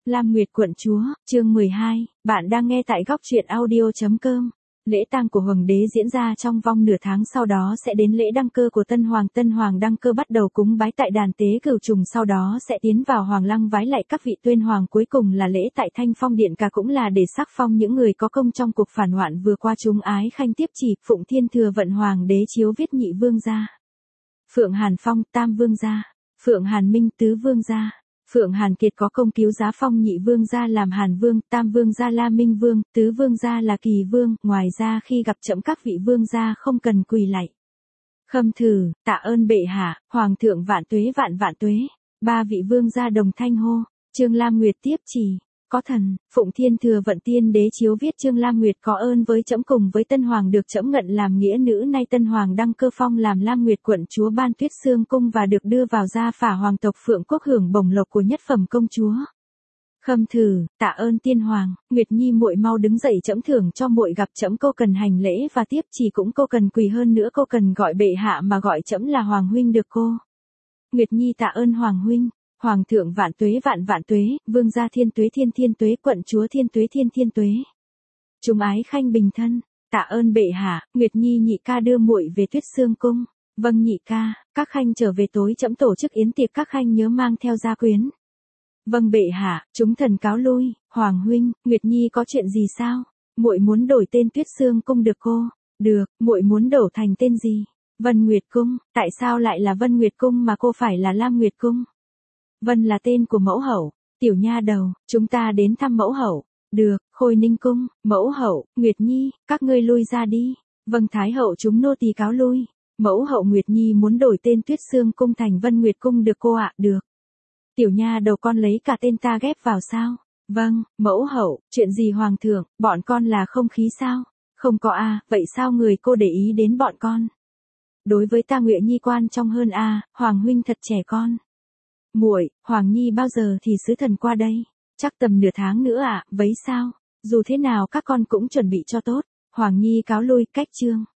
Lam Nguyệt quận chúa, chương 12, bạn đang nghe tại góc truyện audio.com. Lễ tang của Hoàng đế diễn ra trong vòng nửa tháng, sau đó sẽ đến lễ đăng cơ của Tân Hoàng. Tân Hoàng đăng cơ bắt đầu cúng bái tại đàn tế Cửu Trùng, sau đó sẽ tiến vào Hoàng lăng vái lại các vị tuyên hoàng, cuối cùng là lễ tại Thanh Phong Điện, cả cũng là để sắc phong những người có công trong cuộc phản loạn vừa qua. Chúng ái khanh tiếp chỉ, Phụng Thiên Thừa Vận Hoàng đế chiếu viết nhị vương gia, Phượng Hàn Phong tam vương gia, Phượng Hàn Minh tứ vương gia. Phượng Hàn Kiệt có công cứu giá phong nhị vương gia làm Hàn Vương, tam vương gia là Minh Vương, tứ vương gia là Kỳ Vương. Ngoài ra khi gặp trẫm các vị vương gia không cần quỳ lạy, khâm thử, tạ ơn bệ hạ, hoàng thượng vạn tuế vạn vạn tuế. Ba vị vương gia đồng thanh hô. Trương Lam Nguyệt tiếp chỉ. Có thần, Phụng Thiên Thừa Vận Tiên đế chiếu viết Trương Lam Nguyệt có ơn với trẫm, cùng với Tân Hoàng được trẫm ngận làm nghĩa nữ. Nay Tân Hoàng đăng cơ phong làm Lam Nguyệt quận chúa Ban Tuyết Sương cung và được đưa vào gia phả hoàng tộc Phượng Quốc, hưởng bổng lộc của nhất phẩm công chúa. Khâm thử, tạ ơn tiên hoàng. Nguyệt Nhi muội mau đứng dậy, trẫm thưởng cho muội. Gặp trẫm cô cần hành lễ và tiếp chỉ, cũng cô cần quỳ, hơn nữa cô cần gọi bệ hạ mà gọi trẫm là hoàng huynh được cô. Nguyệt Nhi tạ ơn hoàng huynh. Hoàng thượng vạn tuế vạn vạn tuế, vương gia thiên tuế thiên thiên tuế, quận chúa thiên tuế thiên thiên tuế. Chúng ái khanh bình thân, tạ ơn bệ hạ. Nguyệt Nhi nhị ca đưa muội về Tuyết Sương cung. Vâng nhị ca, các khanh trở về tối trẫm tổ chức yến tiệc, các khanh nhớ mang theo gia quyến. Vâng bệ hạ, chúng thần cáo lui. Hoàng huynh, Nguyệt Nhi có chuyện gì sao? Muội muốn đổi tên Tuyết Sương cung được cô? Được, muội muốn đổi thành tên gì? Vân Nguyệt cung. Tại sao lại là Vân Nguyệt cung mà cô phải là Lam Nguyệt cung? Vân là tên của mẫu hậu. Tiểu nha đầu, chúng ta đến thăm mẫu hậu. Được, Khôi Ninh cung. Mẫu hậu, Nguyệt Nhi, các ngươi lui ra đi. Vâng thái hậu, chúng nô tỳ cáo lui. Mẫu hậu, Nguyệt Nhi muốn đổi tên Tuyết Sương cung thành Vân Nguyệt cung được cô ạ? Được. Tiểu nha đầu, con lấy cả tên ta ghép vào sao? Vâng, mẫu hậu. Chuyện gì hoàng thượng, bọn con là không khí sao? Không có a. Vậy sao người cô để ý đến bọn con? Đối với ta Nguyệt Nhi quan trọng hơn a. Hoàng huynh thật trẻ con. Muội, Hoàng Nhi bao giờ thì sứ thần qua đây? Chắc tầm nửa tháng nữa ạ. Vậy sao? Dù thế nào các con cũng chuẩn bị cho tốt. Hoàng Nhi cáo lui. Cách chương.